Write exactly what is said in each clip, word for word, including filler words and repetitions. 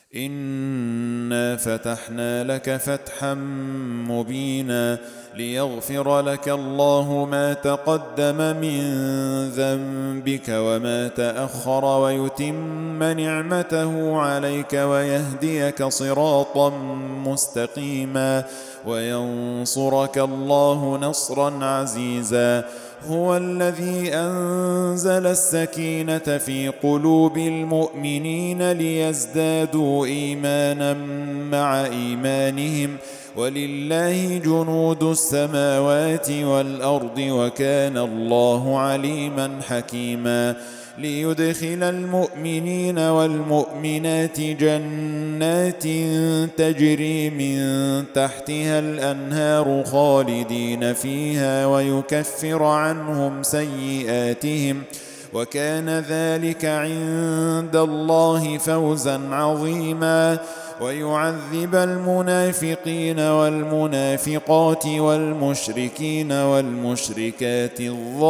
إنا فتحنا لك فتحا مبينا ليغفر لك الله ما تقدم من ذنبك وما تأخر ويتم نعمته عليك ويهديك صراطا مستقيما وينصرك الله نصرا عزيزا. هو الذي أنزل السكينة في قلوب المؤمنين ليزدادوا إيمانا مع إيمانهم ولله جنود السماوات والأرض وكان الله عليما حكيما. ليدخل المؤمنين والمؤمنات جنات تجري من تحتها الأنهار خالدين فيها ويكفر عنهم سيئاتهم وكان ذلك عند الله فوزا عظيما. ويعذب المنافقين والمنافقات والمشركين والمشركات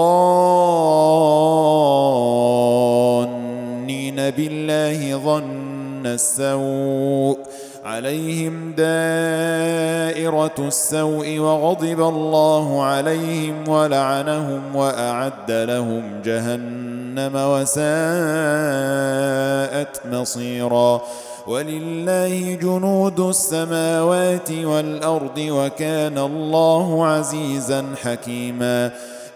الظانين بالله ظن السوء عليهم دائرة السوء وغضب الله عليهم ولعنهم وأعد لهم جهنم وساءت مصيرا. ولله جنود السماوات والأرض وكان الله عزيزا حكيما.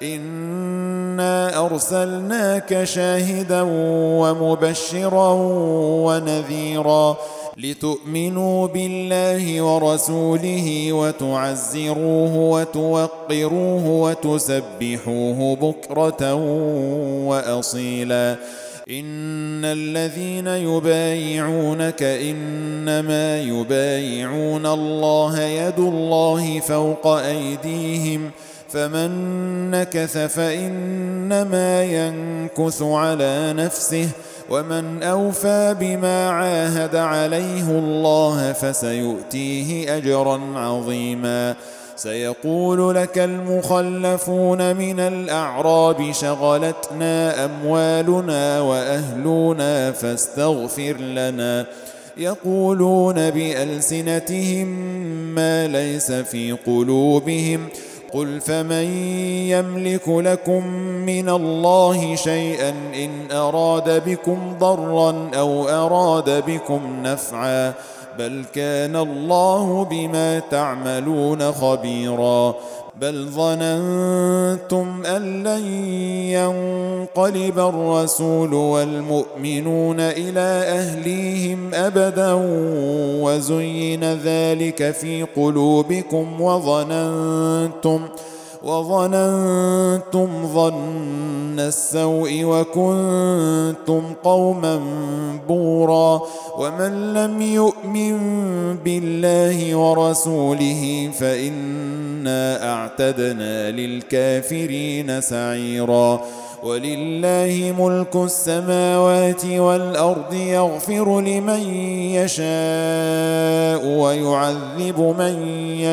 إنا أرسلناك شاهدا ومبشرا ونذيرا لتؤمنوا بالله ورسوله وتعزروه وتوقروه وتسبحوه بكرة وأصيلا. إن الذين يبايعونك إنما يبايعون الله يد الله فوق أيديهم فمن نكث فإنما ينكث على نفسه ومن أوفى بما عاهد عليه الله فسيؤتيه أجرا عظيما. سيقول لك المخلفون من الأعراب شغلتنا أموالنا وأهلنا فاستغفر لنا يقولون بألسنتهم ما ليس في قلوبهم قل فمن يملك لكم من الله شيئا إن أراد بكم ضرا أو أراد بكم نفعا بل كان الله بما تعملون خبيرا. بل ظننتم أن لن ينقلب الرسول والمؤمنون إلى أهليهم أبدا وزين ذلك في قلوبكم وظننتم وظننتم ظن السوء وكنتم قوما بورا. ومن لم يؤمن بالله ورسوله فإنا أعتدنا للكافرين سعيرا. ولله ملك السماوات والأرض يغفر لمن يشاء ويعذب من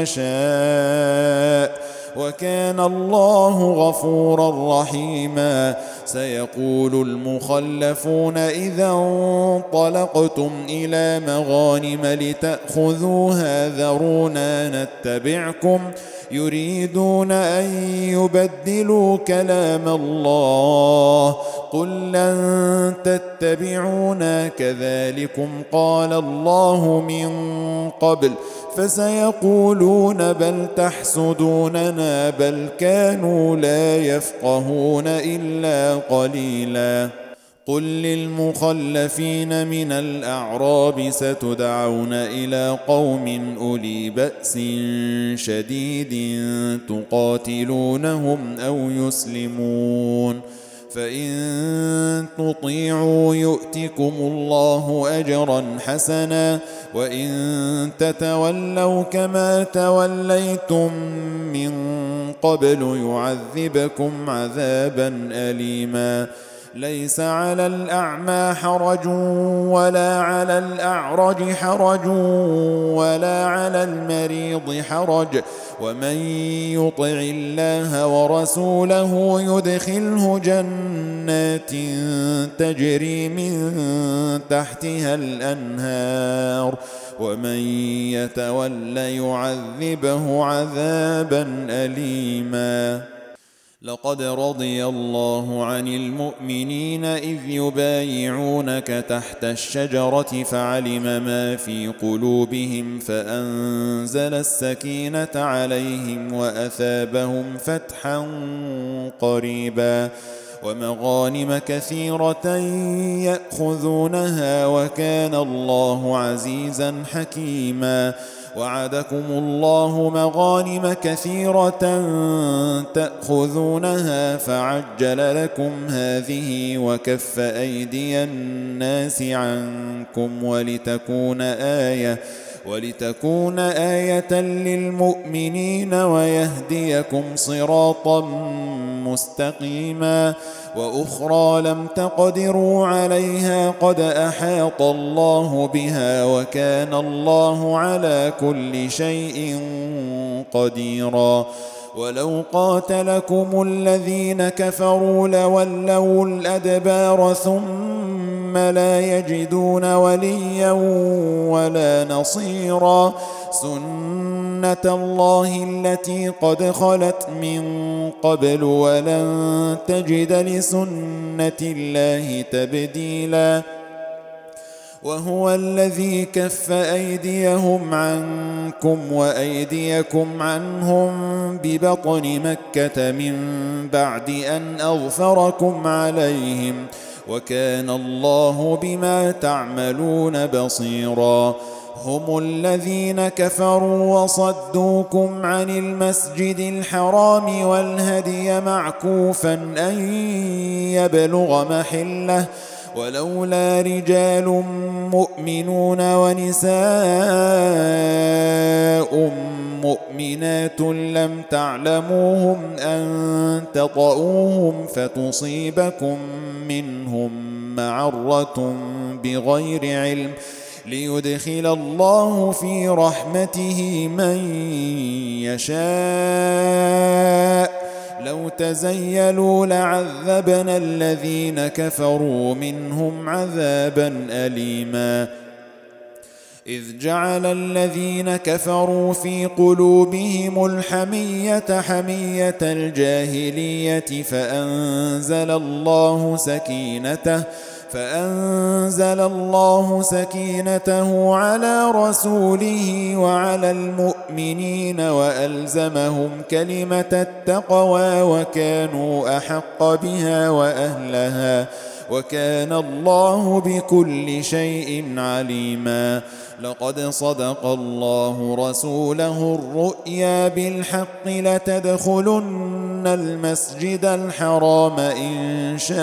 يشاء وكان الله غفورا رحيما. سيقول المخلفون إذا انطلقتم إلى مغانم لتأخذوها ذرونا نتبعكم يريدون أن يبدلوا كلام الله قل لن تتبعونا كذلكم قال الله من قبل فسيقولون بل تحسدوننا بل كانوا لا يفقهون إلا قليلا. قل للمخلفين من الأعراب ستدعون إلى قوم أولي بأس شديد تقاتلونهم أو يسلمون فإن تطيعوا يؤتكم الله أجرا حسنا وإن تتولوا كما توليتم من قبل يعذبكم عذابا أليما. ليس على الأعمى حرج ولا على الأعرج حرج ولا على المريض حرج ومن يطع الله ورسوله يدخله جنات تجري من تحتها الأنهار ومن يتول يعذبه عذابا أليما. لقد رضي الله عن المؤمنين إذ يبايعونك تحت الشجرة فعلم ما في قلوبهم فأنزل السكينة عليهم وأثابهم فتحا قريبا ومغانم كثيرة يأخذونها وكان الله عزيزا حكيما. وعدكم الله مغانم كثيرة تأخذونها فعجل لكم هذه وكف أيدي الناس عنكم ولتكون آية ولتكون آية للمؤمنين ويهديكم صراطا مستقيما. وأخرى لم تقدروا عليها قد أحاط الله بها وكان الله على كل شيء قديرا. ولو قاتلكم الذين كفروا لولوا الأدبار ثم لا يجدون وليا ولا نصيرا. سنة الله التي قد خلت من قبل ولن تجد لسنة الله تبديلا. وهو الذي كف أيديهم عنكم وأيديكم عنهم ببطن مكة من بعد أن أظفركم عليهم وكان الله بما تعملون بصيرا. هم الذين كفروا وصدوكم عن المسجد الحرام والهدي معكوفا أن يبلغ محله ولولا رجال مؤمنون ونساء مؤمنات لم تعلموهم أن تطؤوهم فتصيبكم منهم معرة بغير علم ليدخل الله في رحمته من يشاء. لو تزيلوا لعذبنا الذين كفروا منهم عذابا أليما. إذ جعل الذين كفروا في قلوبهم الحمية حمية الجاهلية فأنزل الله سكينته فأنزل الله سكينته على رسوله وعلى المؤمنين وألزمهم كلمة التقوى وكانوا أحق بها وأهلها وكان الله بكل شيء عليما. لقد صدق الله رسوله الرؤيا بالحق لتدخلن المسجد الحرام إن شاء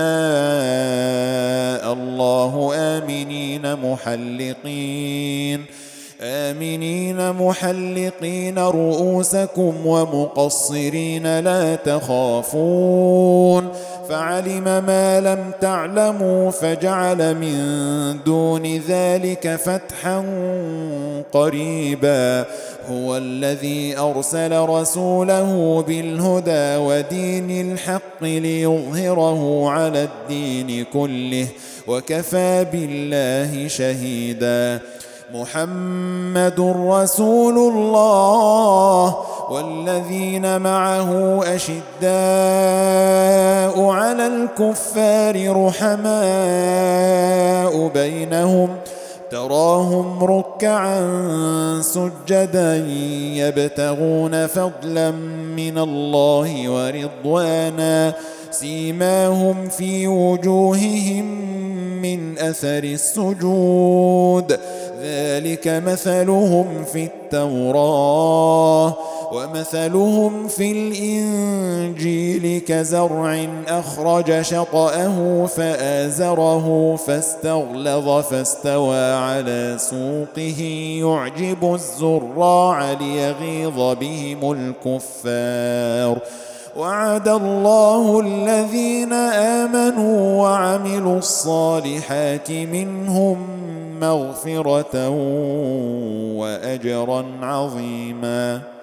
الله آمنين محلقين آمنين محلقين رؤوسكم ومقصرين لا تخافون فعلم ما لم تعلموا فجعل من دون ذلك فتحا قريبا. هو الذي أرسل رسوله بالهدى ودين الحق ليظهره على الدين كله وكفى بالله شهيدا. محمد رسول الله والذين معه أشداء على الكفار رحماء بينهم تراهم ركعا سجدا يبتغون فضلا من الله ورضوانا سيماهم في وجوههم من أثر السجود ذلك مثلهم في التوراة ومثلهم في الإنجيل كزرع أخرج شطأه فآزره فاستغلظ فاستوى على سوقه يعجب الزراع ليغيظ بهم الكفار وعد الله الذين آمنوا وعملوا الصالحات منهم مغفرة وأجرا عظيما.